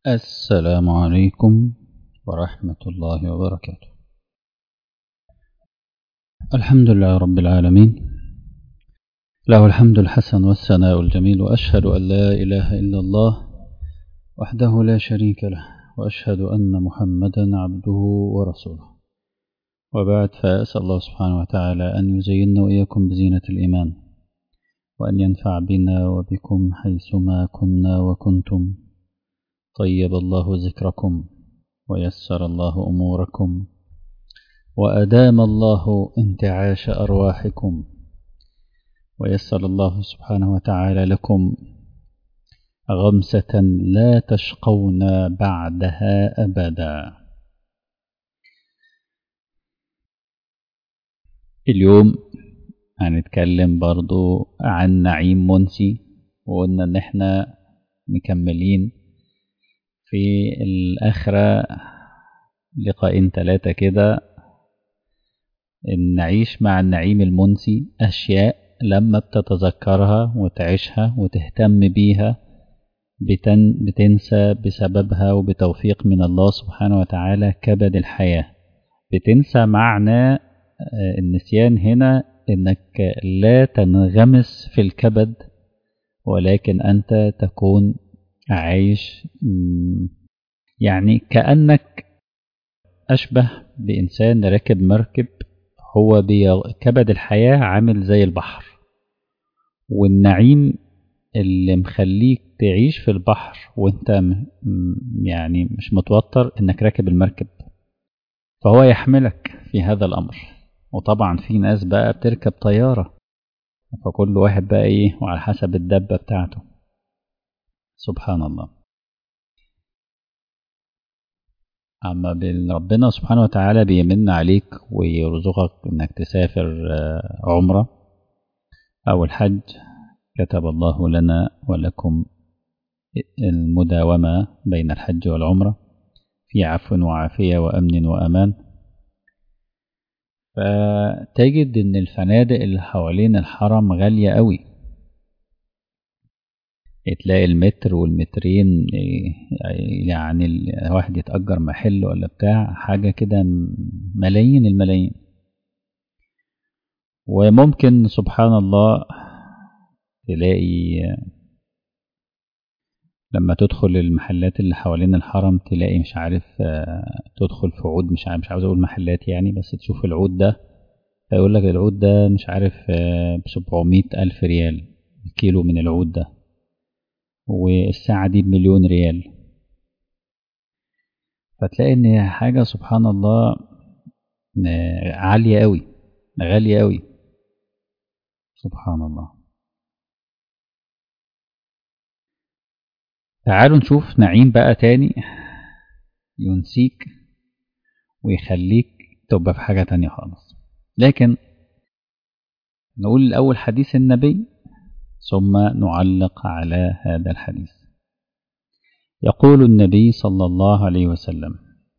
السلام عليكم ورحمة الله وبركاته. الحمد لله رب العالمين، له الحمد الحسن والثناء الجميل، وأشهد أن لا إله إلا الله وحده لا شريك له، وأشهد أن محمدا عبده ورسوله. وبعد، فأسأل الله سبحانه وتعالى أن يزيننا وإياكم بزينة الإيمان، وأن ينفع بنا وبكم حيثما كنا وكنتم. طيب الله ذكركم ويسر الله أموركم، وأدام الله انتعاش أرواحكم، ويسر الله سبحانه وتعالى لكم غمسة لا تشقون بعدها أبدا. اليوم هنتكلم برضو عن نعيم منسي، وقلنا ان احنا مكملين في الآخرة لقاءين 3 كده، إن نعيش مع النعيم المنسي أشياء لما بتتذكرها وتعيشها وتهتم بيها بتنسى بسببها، وبتوفيق من الله سبحانه وتعالى كبد الحياة. بتنسى معنى النسيان هنا إنك لا تنغمس في الكبد، ولكن أنت تكون عايش يعني كأنك أشبه بإنسان راكب مركب، هو كبد الحياة عامل زي البحر، والنعيم اللي مخليك تعيش في البحر وانت يعني مش متوتر انك راكب المركب، فهو يحملك في هذا الأمر. وطبعا في ناس بقى بتركب طيارة، فكل واحد بقى ايه وعلى حسب الدبة بتاعته. سبحان الله. أما ربنا سبحانه وتعالى بيمن عليك ويرزقك إنك تسافر عمرة أو الحج، كتب الله لنا ولكم المداومة بين الحج والعمرة في عفو وعافية وأمن وأمان. فتجد إن الفنادق اللي حوالين الحرم غالية قوي، تلاقي المتر والمترين يعني الواحد يتأجر محل ولا بتاع حاجة كده ملايين الملايين. وممكن سبحان الله تلاقي لما تدخل المحلات اللي حوالين الحرم تلاقي مش عارف تدخل في عود، مش عاوز اقول محلات يعني، بس تشوف العود ده فيقول لك العود ده مش عارف ب700,000 ريال الكيلو من العود ده، والساعة دي ب1,000,000 ريال. فتلاقي ان حاجة سبحان الله عالية قوي، غالية قوي. سبحان الله. تعالوا نشوف نعيم بقى تاني ينسيك ويخليك تبقى في حاجة تانية خالص. لكن نقول الأول حديث النبي ثم نعلق على هذا الحديث. يقول النبي صلى الله عليه وسلم: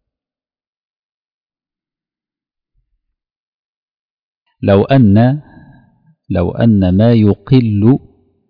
لو أن ما يقل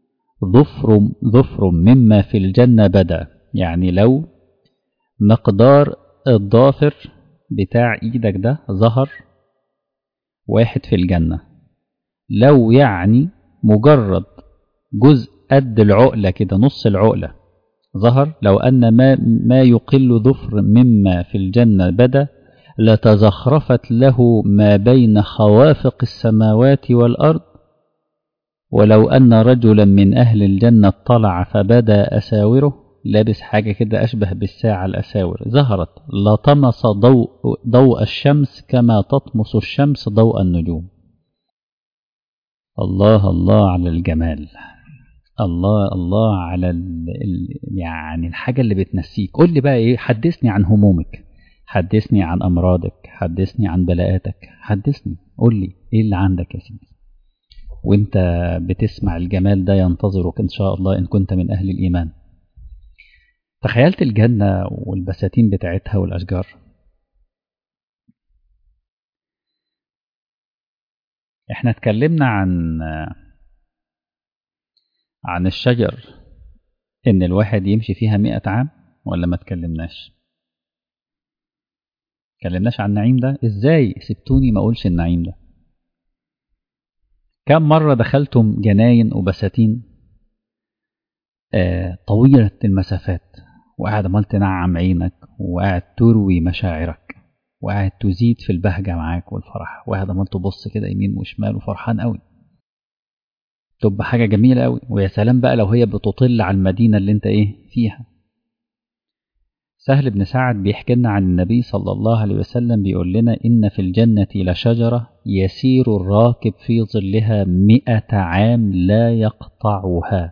ظفر مما في الجنة بدا، يعني لو مقدار الضافر بتاع ايدك ده ظهر واحد في الجنة، لو يعني مجرد جزء قد العقلة كده، نص العقلة ظهر، لو أن ما يقل ظفر مما في الجنة بدا لتزخرفت له ما بين خوافق السماوات والأرض، ولو أن رجلا من أهل الجنة طلع فبدا أساوره، لابس حاجة كده أشبه بالساعة الأساور، ظهرت لطمس ضوء الشمس كما تطمس الشمس ضوء النجوم. الله الله على الجمال، الله الله على يعني الحاجة اللي بتنسيك. قول لي بقى إيه؟ حدثني عن همومك، حدثني عن أمراضك، حدثني عن بلاءاتك، حدثني، قول لي إيه اللي عندك يا سيدي. وانت بتسمع الجمال ده ينتظرك إن شاء الله إن كنت من أهل الإيمان. تخيلت الجنة والبساتين بتاعتها والأشجار. احنا اتكلمنا عن الشجر إن الواحد يمشي فيها 100 عام، ولا ما تكلمناش؟ تكلمناش عن النعيم ده؟ ازاي سبتوني ما اقولش النعيم ده؟ كم مرة دخلتم جناين وبساتين طويلة المسافات، وقاعد عمال تنعم عينك، وقاعد تروي مشاعرك، وقاعد تزيد في البهجة معاك والفرح، وقاعد عمال تبص كده يمين وشمال وفرحان قوي، تبقى حاجة جميلة قوي. ويا سلام بقى لو هي بتطل على المدينة اللي انت فيها. سهل بن سعد بيحكي لنا عن النبي صلى الله عليه وسلم، بيقول لنا إن في الجنة لشجرة يسير الراكب في ظلها 100 عام لا يقطعها.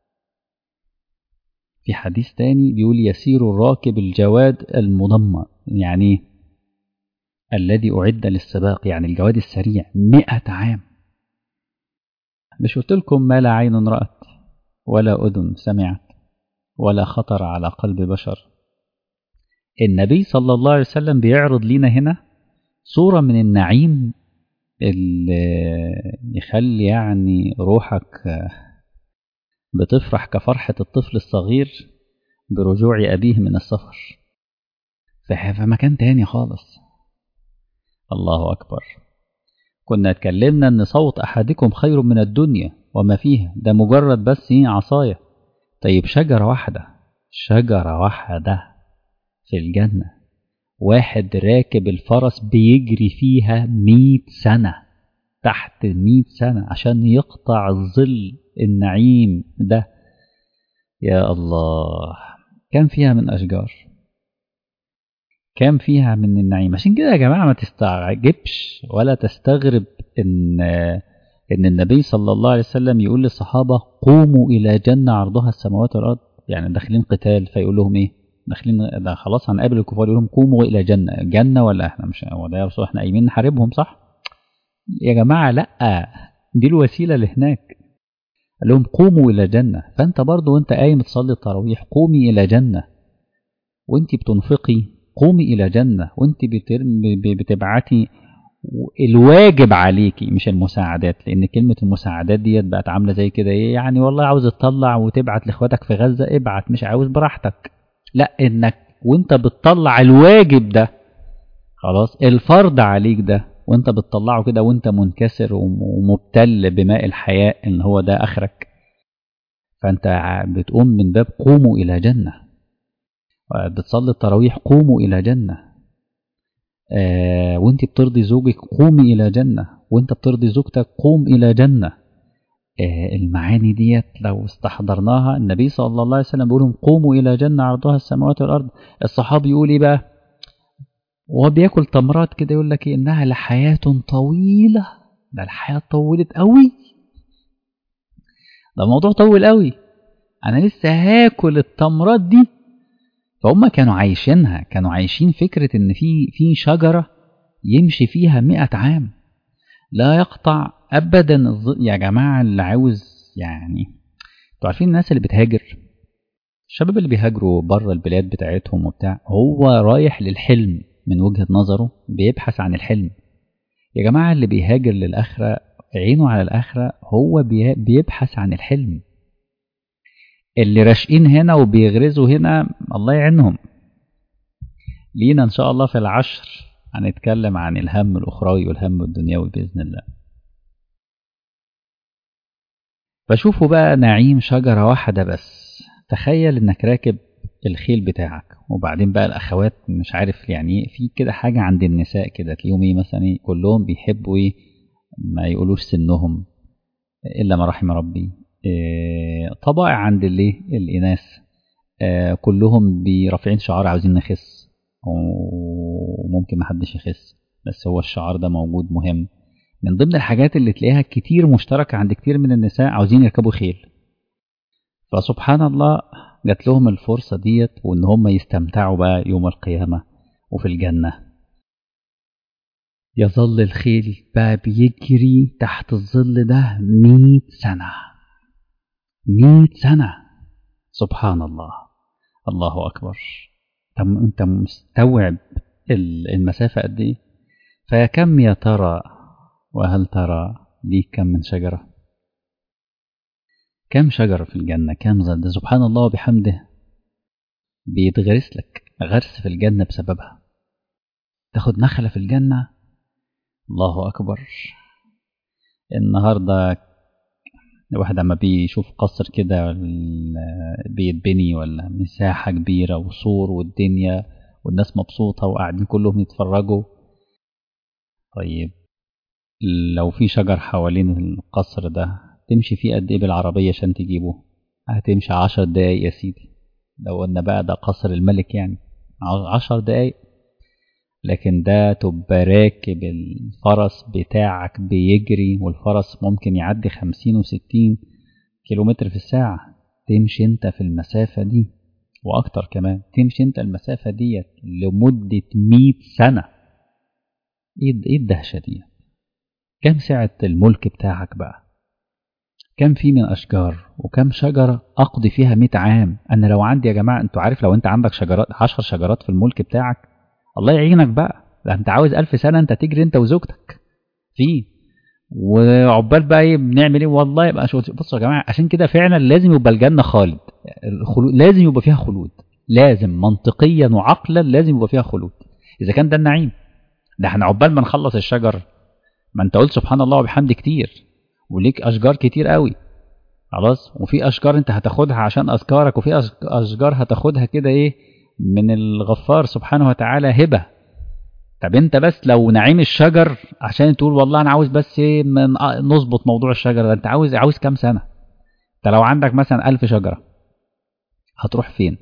في حديث تاني بيقول يسير الراكب الجواد المضمر، يعني الذي أعد للسباق، يعني الجواد السريع 100 عام. مش قلت لكم ما لا عين رأت ولا أذن سمعت ولا خطر على قلب بشر؟ النبي صلى الله عليه وسلم بيعرض لنا هنا صورة من النعيم اللي يخلي يعني روحك بتفرح كفرحة الطفل الصغير برجوع أبيه من السفر في مكان تاني خالص. الله أكبر. كنا اتكلمنا أن صوت أحدكم خير من الدنيا وما فيها، ده مجرد بس عصاية. طيب شجرة واحدة، شجرة واحدة في الجنة، واحد راكب الفرس بيجري فيها 100 سنة، تحت 100 سنة عشان يقطع الظل النعيم ده. يا الله، كم فيها من أشجار، كم فيها من النعيم. عشان كده يا جماعة ما تستعجبش ولا تستغرب إن النبي صلى الله عليه وسلم يقول للصحابة قوموا إلى جنة عرضها السماوات والأرض. يعني داخلين قتال فيقول لهم داخلين ده خلاص هنقابل الكفار، يقول لهم قوموا إلى جنة ولا احنا مش هو ده يا رسول، احنا قايمين نحاربهم صح؟ يا جماعة لأ، دي الوسيلة لهناك. قال لهم قوموا إلى جنة. فأنت برضو وأنت قايم تصلي التراويح قومي إلى جنة، وأنت بتنفقي قومي إلى جنة، وأنت بتبعتي الواجب عليكي مش المساعدات، لأن كلمة المساعدات ديت بقت عاملة زي كده يعني والله عاوز تطلع وتبعت لإخواتك في غزة ابعت، مش عاوز براحتك. لا، إنك وأنت بتطلع الواجب ده خلاص، الفرض عليك ده وأنت بتطلعه كده وأنت منكسر ومبتل بماء الحياة إن هو ده آخرك، فأنت بتقوم من باب قوموا إلى جنة. بتصلي التراويح قوموا إلى جنة. وانت بترضي زوجك قومي إلى جنة، وانت بترضي زوجتك قوم إلى جنة. المعاني ديت لو استحضرناها، النبي صلى الله عليه وسلم بيقولهم قوموا إلى جنة عرضها السماوات والأرض. الصحابي يقول بقى وهو بياكل تمرات كده، يقول لك إنها لحياة طويلة. ده الحياة طولت قوي، ده موضوع طول قوي، أنا لسه هاكل التمرات دي. فهم كانوا عايشينها، كانوا عايشين فكرة إن في شجرة يمشي فيها 100 عام لا يقطع أبدا يا جماعة اللي عاوز يعني، انتوا عارفين الناس اللي بتهاجر، الشباب اللي بيهاجروا بره البلاد بتاعتهم وبتاع، هو رايح للحلم من وجهة نظره، بيبحث عن الحلم. يا جماعة اللي بيهاجر للآخرة عينه على الآخرة، هو بيبحث عن الحلم. اللي راشقين هنا وبيغرزوا هنا الله يعينهم. لينا إن شاء الله في العشر هنتكلم عن الهم الأخروي والهم الدنيوي بإذن الله. فشوفوا بقى نعيم شجرة واحدة بس. تخيل إنك راكب الخيل بتاعك، وبعدين بقى الأخوات مش عارف يعني في كده حاجة عند النساء كده تلاقيهم مثلا كلهم بيحبوا ما يقولوش سنهم إلا ما رحم ربي. طبائع عند الإناث كلهم برافعين شعار عاوزين نخس، وممكن ما حدش يخس بس هو الشعار ده موجود مهم. من ضمن الحاجات اللي تلاقيها كتير مشتركة عند كتير من النساء عاوزين يركبوا خيل. فسبحان الله جات لهم الفرصة ديت، وإن هم يستمتعوا بقى يوم القيامة وفي الجنة. يظل الخيل بقى بيجري تحت الظل ده 100 سنة، 100 سنة. سبحان الله، الله أكبر. أنت مستوعب المسافة قد إيه؟ فكم يا ترى، وهل ترى ليك كم من شجرة؟ كم شجرة في الجنة، كم ظل؟ سبحان الله وبحمده بيتغرس لك غرس في الجنة بسببها، تاخد نخلة في الجنة. الله أكبر. النهاردة الواحد لما بيشوف قصر كده بيتبني ولا مساحة كبيرة وسور والدنيا والناس مبسوطة وقاعدين كلهم يتفرجوا، طيب لو في شجر حوالين القصر ده تمشي فيه قد ايه بالعربية عشان تجيبه؟ هتمشي 10 دقايق يا سيدي، لو قلنا بقى ده قصر الملك يعني 10 دقايق. لكن ده تبقى راكب الفرس بتاعك بيجري، والفرس ممكن يعدي 50 و60 كيلومتر في الساعة، تمشي انت في المسافة دي واكتر كمان، تمشي انت المسافة دي لمدة 100 سنة. ايه الدهشة دي؟ كم سعة الملك بتاعك بقى؟ كم فيه من أشجار وكم شجرة أقضي فيها 100 عام؟ أنا لو عندي يا جماعة، أنتوا عارف لو أنت عندك شجرات 10 شجرات في الملك بتاعك، الله يعينك بقى، ده أنت عاوز 1000 سنة أنت تجري أنت وزوجتك فيه. وعقبال بقى ايه بنعمل ايه؟ والله يبقى بصوا يا جماعة، عشان كده فعلا لازم يبقى الجنة خالد، الخلود لازم يبقى فيها خلود، لازم منطقيا وعقلا لازم يبقى فيها خلود. إذا كان ده النعيم، ده احنا عقبال ما نخلص الشجر، ما انت قلت سبحان الله وبحمد كتير، وليك اشجار كتير قوي خلاص، وفي اشجار انت هتاخدها عشان اذكارك، وفي اشجار هتاخدها كده ايه من الغفار سبحانه وتعالى هبة. طب انت بس لو نعيم الشجر عشان تقول والله انا عاوز بس ايه نظبط موضوع الشجر ده، انت عاوز كام سنة؟ انت لو عندك مثلا 1000 شجرة هتروح فين؟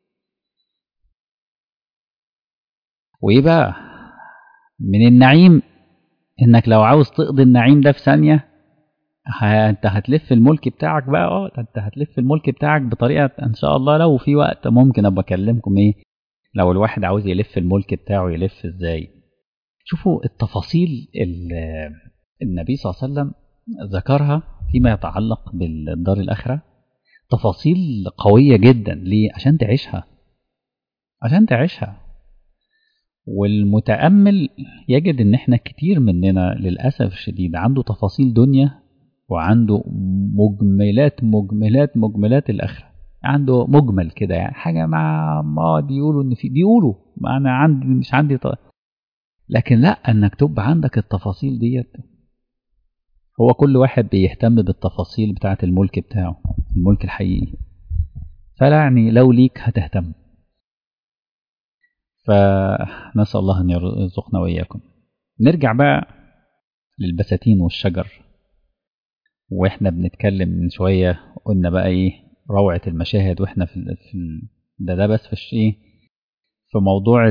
وايه بقى من النعيم انك لو عاوز تقضي النعيم ده في ثانية، انت هتلف الملك بتاعك بقى. انت هتلف الملك بتاعك بطريقة ان شاء الله لو في وقت ممكن ابقى اكلمكم ايه لو الواحد عاوز يلف الملك بتاعه يلف ازاي. شوفوا التفاصيل النبي صلى الله عليه وسلم ذكرها فيما يتعلق بالدار الآخرة، تفاصيل قوية جدا. ليه؟ عشان تعيشها، عشان تعيشها. والمتأمل يجد ان احنا كتير مننا للأسف الشديد عنده تفاصيل دنيا وعنده مجملات الآخرة، عنده مجمل كده يعني حاجة ما بيقولوا ان بيقولوا ما انا عندي مش عندي لكن لا، انك تبقى عندك التفاصيل ديت. هو كل واحد بيهتم بالتفاصيل بتاعة الملك بتاعه، الملك الحقيقي، فلا يعني لو ليك هتهتم. فنسأل الله أن يرزقنا وإياكم. نرجع بقى للبساتين والشجر، وإحنا بنتكلم من شوية قلنا بقى إيه روعة المشاهد، وإحنا ده بس في الشيء في موضوع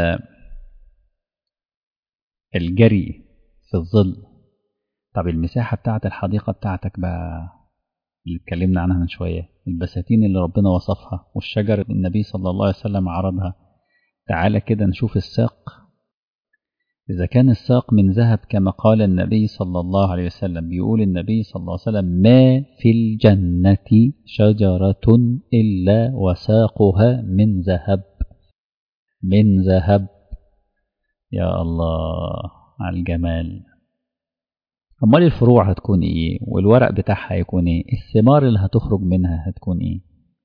الجري في الظل. طب المساحة بتاعة الحديقة بتاعتك بقى اللي اتكلمنا عنها من شوية، البساتين اللي ربنا وصفها والشجر النبي صلى الله عليه وسلم عرضها، تعالى كده نشوف الساق. إذا كان الساق من ذهب كما قال النبي صلى الله عليه وسلم، بيقول النبي صلى الله عليه وسلم ما في الجنة شجرة إلا وساقها من ذهب، من ذهب. يا الله على الجمال. أمال الفروع هتكون إيه؟ والورق بتاعها هيكون إيه؟ الثمار اللي هتخرج منها هتكون إيه؟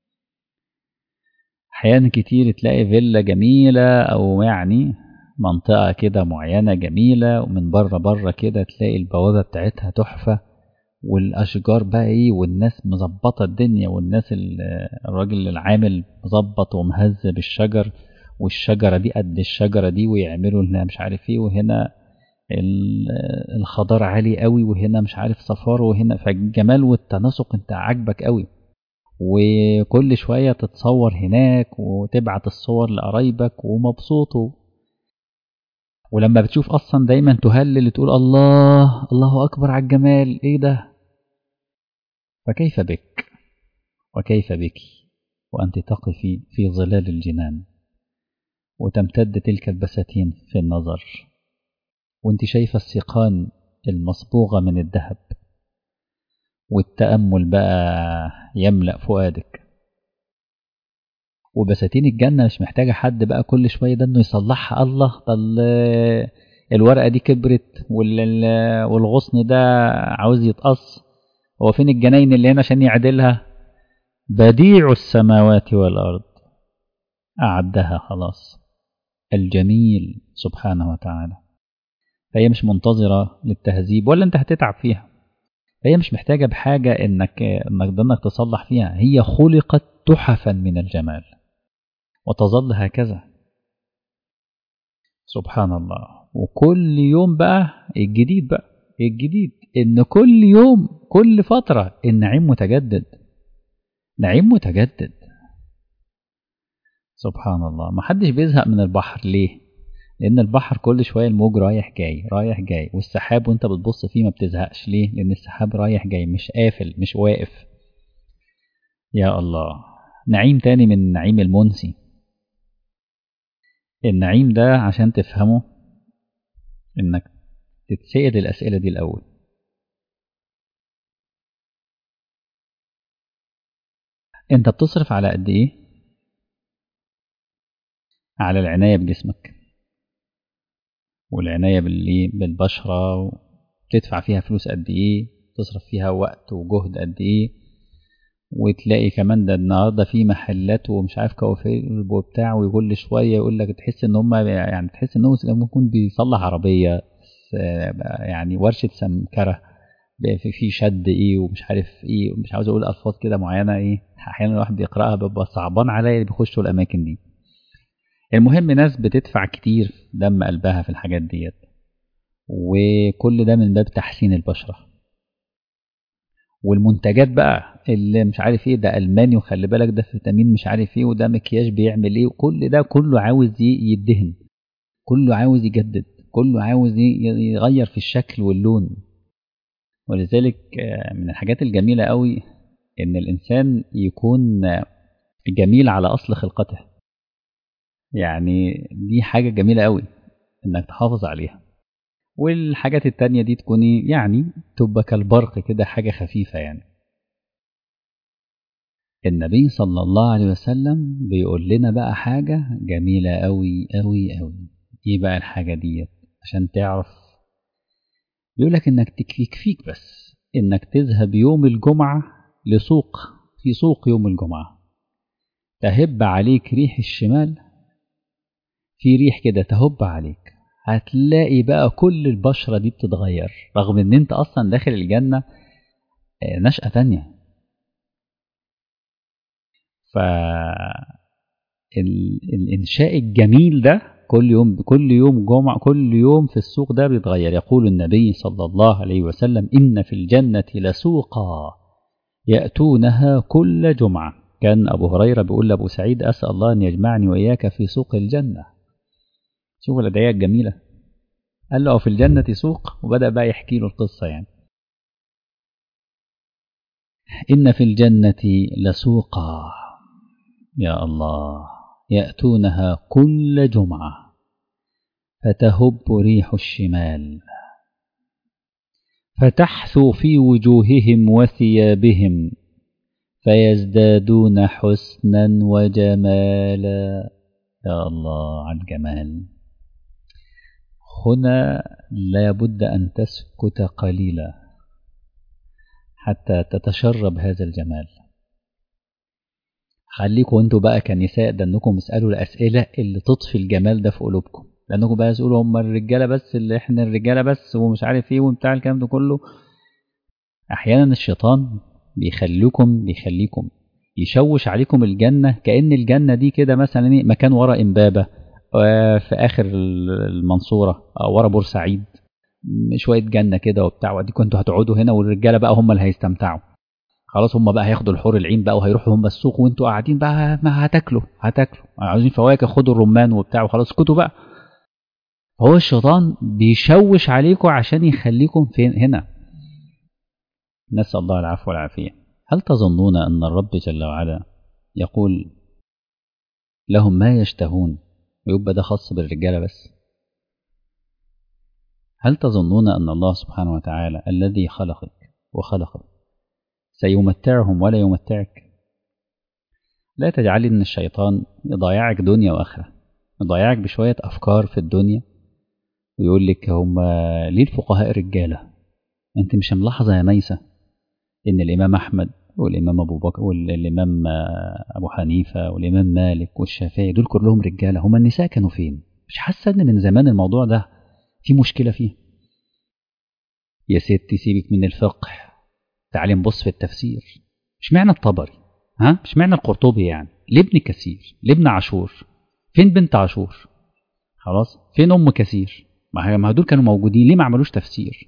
أحيانا كتير تلاقي فيلا جميلة أو يعني منطقة كده معينة جميلة، ومن بره كده تلاقي البوابة بتاعتها تحفة، والأشجار بقى إيه، والناس مظبطة الدنيا، والناس الراجل العامل مظبط ومهذب الشجر، والشجرة دي قد الشجرة دي، ويعملوا لنا مش عارف إيه، وهنا الخضار عالي قوي، وهنا مش عارف صفار، وهنا فالجمال والتناسق انت عاجبك قوي، وكل شوية تتصور هناك وتبعت الصور لقرايبك ومبسوط. ولما بتشوف أصلا دايما تهلل تقول الله الله أكبر على الجمال، إيه ده؟ فكيف بك وكيف بك وأنت تقفي في ظلال الجنان، وتمتد تلك البساتين في النظر، وانت شايفة السيقان المصبوغة من الذهب، والتأمل بقى يملأ فؤادك. وبساتين الجنة مش محتاجة حد بقى كل شوية ده انه يصلحها، الله الورقة دي كبرت والغصن ده عاوز يتقص، هو فين الجناين اللي هنا عشان يعدلها؟ بديع السماوات والأرض أعدها خلاص، الجميل سبحانه وتعالى. فهي مش منتظرة للتهذيب ولا أنت هتتعب فيها، هي مش محتاجة بحاجة إنك تصلح فيها، هي خلقت تحفا من الجمال وتظل هكذا. سبحان الله. وكل يوم بقى الجديد، بقى الجديد إن كل يوم كل فترة النعيم متجدد، نعيم متجدد. سبحان الله. ما حدش بيزهق من البحر. ليه؟ لأن البحر كل شوية الموج رايح جاي رايح جاي، والسحاب وانت بتبص فيه ما بتزهقش. ليه؟ لأن السحاب رايح جاي، مش قافل مش واقف. يا الله. نعيم تاني من النعيم المنسي. النعيم ده عشان تفهمه انك تتسأل الأسئلة دي الأول. انت بتصرف على قد ايه على العناية بجسمك والعناية بالبشرة، تدفع فيها فلوس قد ايه، تصرف فيها وقت وجهد قد ايه. وتلاقي كمان ده النهارده في محلات ومش عارف كوافير وبتاع، وكل شويه يقول لك تحس ان هم يعني تحس ان هو ممكن يكون بيصلح عربيه، يعني ورشه سمكره في شد ايه ومش عارف ايه، ومش عاوز اقول الفاظ كده معينه ايه احيانا الواحد بيقراها بيبقى صعبان عليا اللي بيخشوا الاماكن دي. المهم ناس بتدفع كتير دم قلبها في الحاجات ديت، وكل ده من باب تحسين البشره. والمنتجات بقى اللي مش عارف ايه ده ألماني، وخلي بالك ده فيتامين مش عارف ايه، وده مكياج بيعمل ايه، وكل ده كله عاوز يدهن، كله عاوز يجدد، كله عاوز يغير في الشكل واللون. ولذلك من الحاجات الجميلة قوي ان الانسان يكون جميل على اصل خلقته. يعني دي حاجة جميلة قوي انك تحافظ عليها. والحاجات التانية دي تكوني يعني تبقى كالبرق كده، حاجة خفيفة يعني. النبي صلى الله عليه وسلم بيقول لنا بقى حاجة جميلة أوي أوي أوي. إيه بقى الحاجة دي عشان تعرف؟ بيقولك إنك يكفيك بس إنك تذهب يوم الجمعة لسوق، في سوق يوم الجمعة تهب عليك ريح الشمال، في ريح كده تهب عليك، هتلاقي بقى كل البشرة دي بتتغير، رغم إن أنت أصلا داخل الجنة نشأة تانية. ف الإنشاء الجميل ده كل يوم جمعة، كل يوم في السوق ده بيتغير. يقول النبي صلى الله عليه وسلم: إن في الجنة لسوقا يأتونها كل جمعة. كان أبو هريرة بيقول لأبو سعيد: أسأل الله أن يجمعني وإياك في سوق الجنة. شوف الأدعية الجميلة. قال له: في الجنة سوق، وبدأ بقى يحكي له القصة يعني. إن في الجنة لسوقا، يا الله، يأتونها كل جمعة فتهب ريح الشمال، فتحثو في وجوههم وثيابهم، فيزدادون حسنا وجمالا. يا الله على الجمال. هنا لا بد أن تسكت قليلا حتى تتشرب هذا الجمال. خليكم انتوا بقى كنساء ده انكم اسألوا الأسئلة اللي تطفي الجمال ده في قلوبكم، لأنكم بقى تقولوا هم الرجالة بس، اللي احنا الرجالة بس ومش عارف ايه وبتاع الكلام ده كله. أحيانا الشيطان بيخليكم يشوش عليكم الجنة، كأن الجنة دي كده مثلا مكان ورا إمبابة في آخر المنصورة أو ورا بورسعيد، شوية جنة كده وبتاع، وديكم انتوا هتقعدوا هنا والرجالة بقى هم اللي هيستمتعوا. خلاص هم بقى هياخدوا الحور العين بقى وهيروحوا هم السوق، وانتوا قاعدين بقى ما هتاكلوا عاوزين فواكه، خدوا الرمان وبتاع وخلاص اسكتوا بقى. هو الشيطان بيشوش عليكم عشان يخليكم فين؟ هنا. نسأل الله العفو والعافية. هل تظنون أن الرب جل وعلا يقول لهم ما يشتهون ويبقى ده خاص بالرجالة بس؟ هل تظنون أن الله سبحانه وتعالى الذي خلقك سيمتعهم ولا يمتعك؟ لا تجعلي أن الشيطان يضيعك دنيا وآخرة، يضيعك بشوية أفكار في الدنيا ويقول لك هم ليه الفقهاء رجالة؟ أنت مش ملاحظة يا ميسة إن الإمام أحمد والإمام أبو بكر والإمام أبو حنيفة والإمام مالك والشافعي، دول كلهم رجالة. هم النساء كانوا فين؟ مش حاسة إن من زمان الموضوع ده في مشكلة فيه؟ يا ستي سيبك من الفقه، تعالي نبص في التفسير. مش معنى الطبري، مش معنى القرطبي، يعني لابن كثير، لابن عاشور. فين بنت عاشور؟ خلاص، فين أم كثير؟ ما دول كانوا موجودين، ليه ما عملوش تفسير؟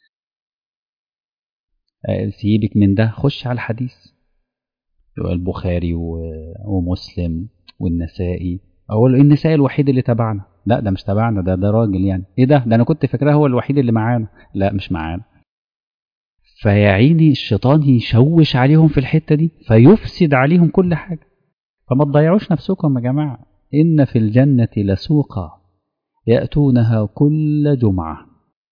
سيبك من ده، خش على الحديث. البخاري ومسلم والنسائي. هو النسائي الوحيد اللي تبعنا؟ لا، ده مش تبعنا، ده راجل يعني. ايه ده انا كنت فاكراه هو الوحيد اللي معانا. لا، مش معانا. فيا عيني الشيطان يشوش عليهم في الحتة دي، فيفسد عليهم كل حاجة. فما تضيعوش نفسكم يا جماعة. إن في الجنة لسوقا يأتونها كل جمعة،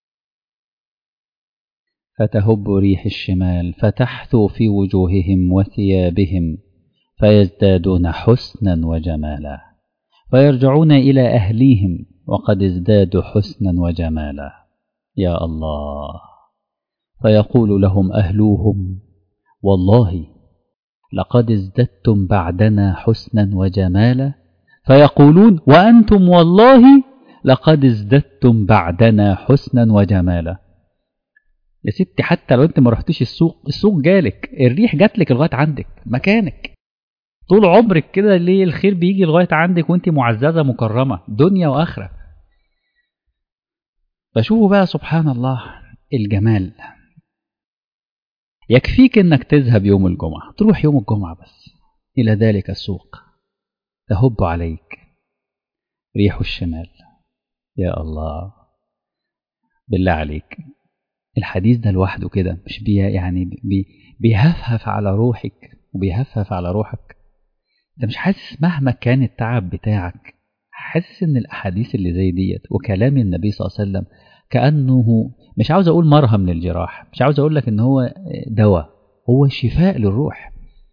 فتهب ريح الشمال فتحثو في وجوههم وثيابهم، فيزدادون حسنا وجمالا، فيرجعون إلى أهليهم وقد ازدادوا حسنا وجمالا. يا الله. فيقول لهم أهلوهم: والله لقد ازددتم بعدنا حسنا وجمالا. فيقولون: وأنتم والله لقد ازددتم بعدنا حسنا وجمالا. يا ستي حتى لو انت ما رحتش السوق جالك، الريح جاتلك لغاية عندك مكانك. طول عمرك كده ليه الخير بيجي لغاية عندك وانت معززة مكرمة دنيا وآخرة. فشوفوا بقى سبحان الله الجمال. يكفيك انك تذهب يوم الجمعة، تروح يوم الجمعة بس إلى ذلك السوق، تهب عليك ريح الشمال. يا الله، بالله عليك، الحديث ده لوحده كده مش بيهفهف على روحك وبيهفهف على روحك. انت مش حاسس مهما كان التعب بتاعك، حاسس ان الاحاديث اللي زي ديت وكلام النبي صلى الله عليه وسلم كأنه، مش عاوز اقول مرهم للجراح، مش عاوز اقول لك ان هو دواء، هو شفاء للروح.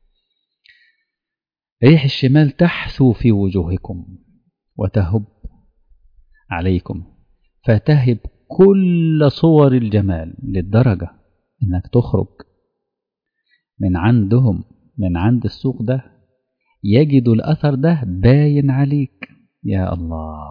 ريح الشمال تحثو في وجوهكم وتهب عليكم، فتهب كل صور الجمال، للدرجة انك تخرج من عندهم، من عند السوق ده، يجد الأثر ده باين عليك. يا الله.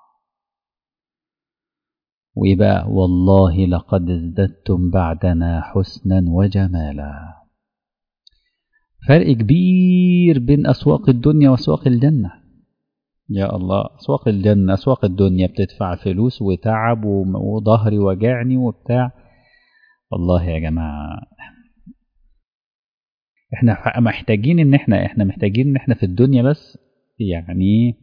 ويبقى: والله لقد ازددتم بعدنا حسنا وجمالا. فرق كبير بين أسواق الدنيا وأسواق الجنة. يا الله، أسواق الجنة، أسواق الدنيا بتدفع فلوس وتعب وظهري وجعني وبتاع. والله يا جماعة، احنا محتاجين ان احنا في الدنيا بس، يعني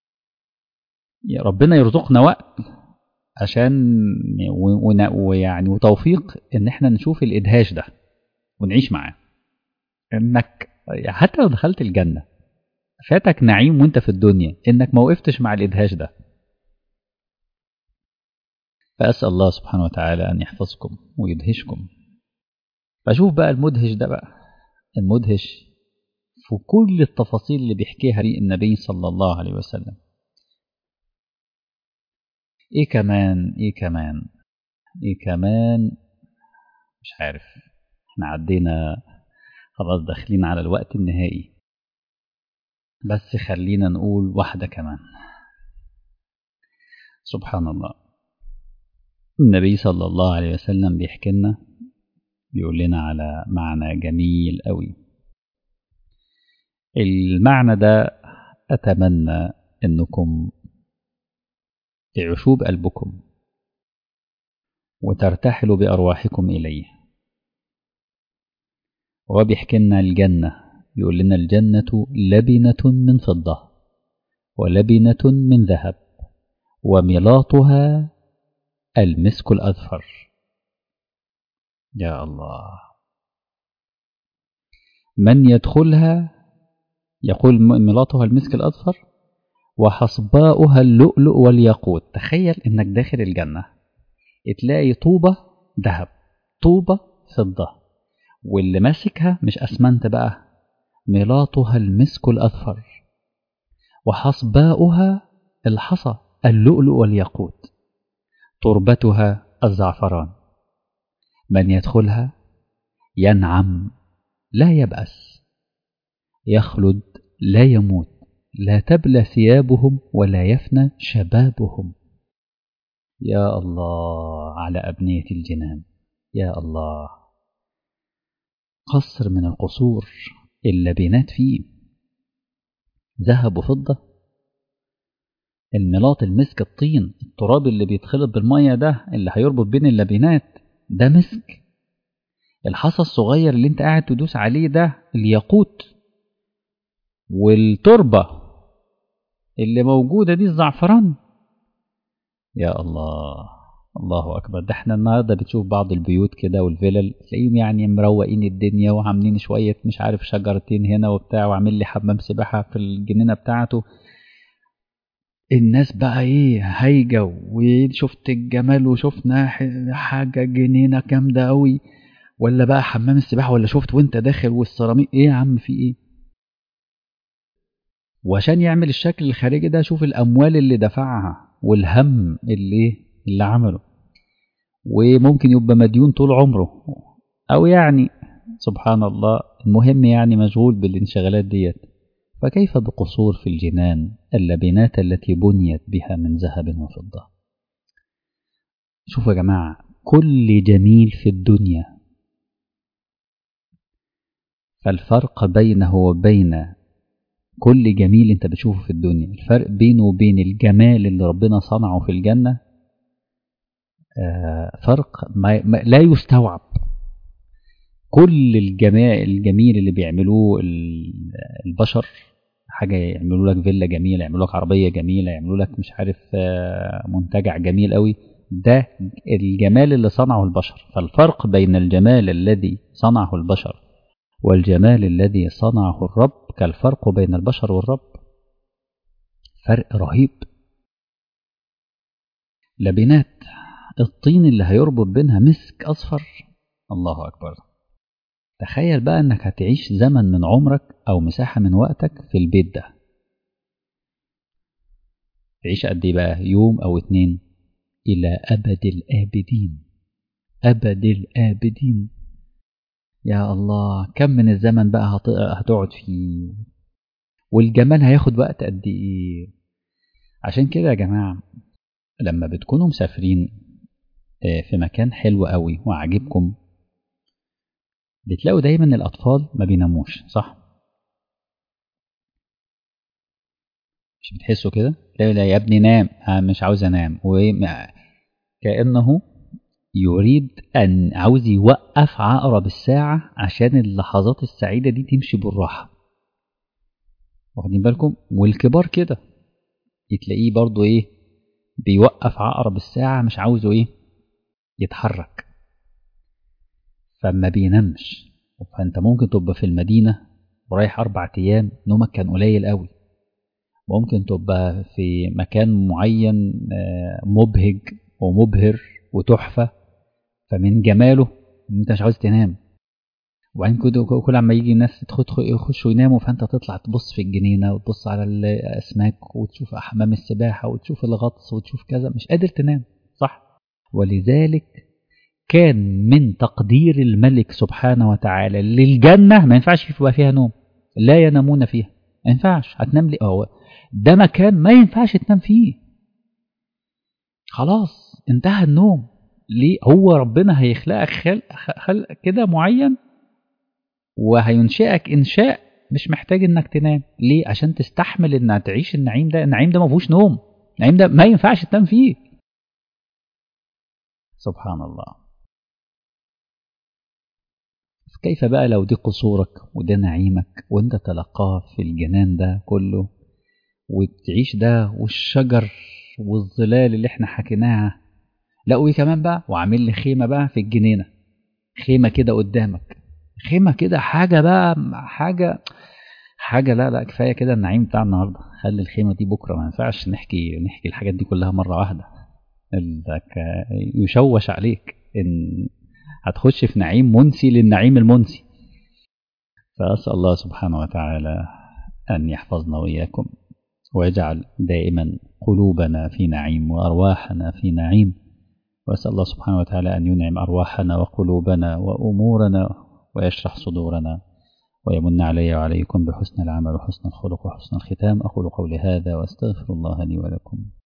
ربنا يرزقنا وقت عشان ويعني وتوفيق ان احنا نشوف الادهاش ده ونعيش معاه. انك حتى لو دخلت الجنة فاتك نعيم وانت في الدنيا، انك ما وقفتش مع الادهاش ده. فأسأل الله سبحانه وتعالى ان يحفظكم ويدهشكم. فشوف بقى المدهش ده بقى، المدهش في كل التفاصيل اللي بيحكيها لي النبي صلى الله عليه وسلم. ايه كمان، ايه كمان، ايه كمان، مش عارف. احنا عدينا خلاص، داخلين على الوقت النهائي، بس خلينا نقول واحدة كمان. سبحان الله، النبي صلى الله عليه وسلم بيحكي لنا، بيقول لنا على معنى جميل قوي. المعنى ده أتمنى أنكم تعيشوا بقلبكم وترتحلوا بأرواحكم إليه. وهو بيحكي لنا الجنة، يقول لنا: الجنة لبنة من فضة ولبنة من ذهب وملاطها المسك الأذفر. يا الله. من يدخلها، يقول ملاطها المسك الأذفر وحصباؤها اللؤلؤ والياقوت. تخيل انك داخل الجنة تلاقي طوبة ذهب، طوبة فضة، واللي ماسكها مش أسمنت بقى، ملاطها المسك الأذفر وحصباؤها الحصى اللؤلؤ والياقوت، تربتها الزعفران. من يدخلها ينعم لا يبأس، يخلد لا يموت، لا تبلى ثيابهم ولا يفنى شبابهم. يا الله على أبنية الجنان، يا الله. قصر من القصور اللبنات فيه ذهب وفضة، الملاط المسك الطين، التراب اللي بيتخلط بالمية ده اللي هيربط بين اللبنات ده مسك، الحصى الصغير اللي انت قاعد تدوس عليه ده الياقوت، والتربة اللي موجودة دي الزعفران. يا الله، الله أكبر. ده احنا النهاردة بتشوف بعض البيوت كده والفلل تلاقيهم يعني مروقين الدنيا وعاملين شوية مش عارف شجرتين هنا وبتاع، وعامل لي حمام سباحة في الجنينة بتاعته. الناس بقى ايه هايجة، وشفت الجمال وشفنا حاجة جنينة جامدة قوي، ولا بقى حمام السباحة، ولا شفت وانت داخل والسيراميك ايه يا عم في ايه. وعشان يعمل الشكل الخارجي ده شوف الأموال اللي دفعها والهم اللي عمله، وممكن يبقى مديون طول عمره، أو يعني سبحان الله. المهم يعني مشغول بالانشغالات ديت. فكيف بقصور في الجنان اللبنات التي بنيت بها من ذهب وفضة. شوفوا يا جماعة، كل جميل في الدنيا، فالفرق بينه وبين كل جميل انت بتشوفه في الدنيا، الفرق بينه وبين الجمال اللي ربنا صنعه في الجنة فرق لا يستوعب. كل الجميل اللي بيعملوه البشر، حاجة يعملوا لك فيلا جميلة، يعملوا لك عربية جميلة، يعملوا لك مش عارف منتجع جميل قوي، ده الجمال اللي صنعه البشر. فالفرق بين الجمال الذي صنعه البشر والجمال الذي صنعه الرب كالفرق بين البشر والرب، فرق رهيب. لبنات الطين اللي هيربط بينها مسك أصفر، الله أكبر. تخيل بقى أنك هتعيش زمن من عمرك أو مساحة من وقتك في البيت ده، تعيش قد إيه بقى؟ يوم أو 2 إلى أبد الآبدين، أبد الآبدين. يا الله، كم من الزمن بقى هتقعد فيه، والجمال هياخد وقت قد إيه. عشان كده يا جماعة لما بتكونوا مسافرين في مكان حلو قوي وعجبكم، بتلاقوا دايما الأطفال ما بيناموش، صح؟ مش بتحسوا كده؟ لا يا ابني نام، مش عاوز انام، كأنه يريد أن عاوز يوقف عقرب الساعة عشان اللحظات السعيدة دي تمشي بالراحة. واخدين بالكم؟ والكبار كده تلاقيه برضو ايه، بيوقف عقرب الساعة، مش عاوزه ايه يتحرك، فما بينامش. فانت ممكن تبقى في المدينة ورايح 4 أيام نومك كان قليل قوي، ممكن تبقى في مكان معين مبهج ومبهر وتحفة، فمن جماله انت مش عاوز تنام. وبعدين كل عما يجي الناس يخشوا يناموا، فانت تطلع تبص في الجنينة وتبص على الأسماك وتشوف حمام السباحة وتشوف الغطس وتشوف كذا، مش قادر تنام، صح؟ ولذلك كان من تقدير الملك سبحانه وتعالى للجنة ما ينفعش يبقى فيها نوم، لا ينامون فيها. ما ينفعش، هتنام ليه؟ ده مكان ما ينفعش تنام فيه، خلاص انتهى النوم. ليه؟ هو ربنا هيخلقك خلق كده معين، وهينشئك إنشاء مش محتاج انك تنام. ليه؟ عشان تستحمل انك تعيش النعيم ده. النعيم ده ما فيهوش نوم، النعيم ده ما ينفعش تنام فيه. سبحان الله. كيف بقى لو دي قصورك وده نعيمك وانت تلقاه في الجنان ده كله، وتعيش ده والشجر والظلال اللي احنا حكيناها، لا وايه كمان بقى، وعامل لي خيمة بقى في الجنينة، خيمة كده قدامك، خيمة كده، حاجة بقى، حاجة لا كفاية كده النعيم بتاع النهاردة، خلي الخيمة دي بكرة. ما ينفعش نحكي الحاجات دي كلها مرة واحدة، يشوش عليك ان هتخش في نعيم منسي للنعيم المنسي. فأسأل الله سبحانه وتعالى أن يحفظنا وإياكم، ويجعل دائما قلوبنا في نعيم وأرواحنا في نعيم. وأسأل الله سبحانه وتعالى أن ينعم أرواحنا وقلوبنا وأمورنا ويشرح صدورنا ويمن علي وعليكم بحسن العمل وحسن الخلق وحسن الختام. أقول قولي هذا وأستغفر الله لي ولكم.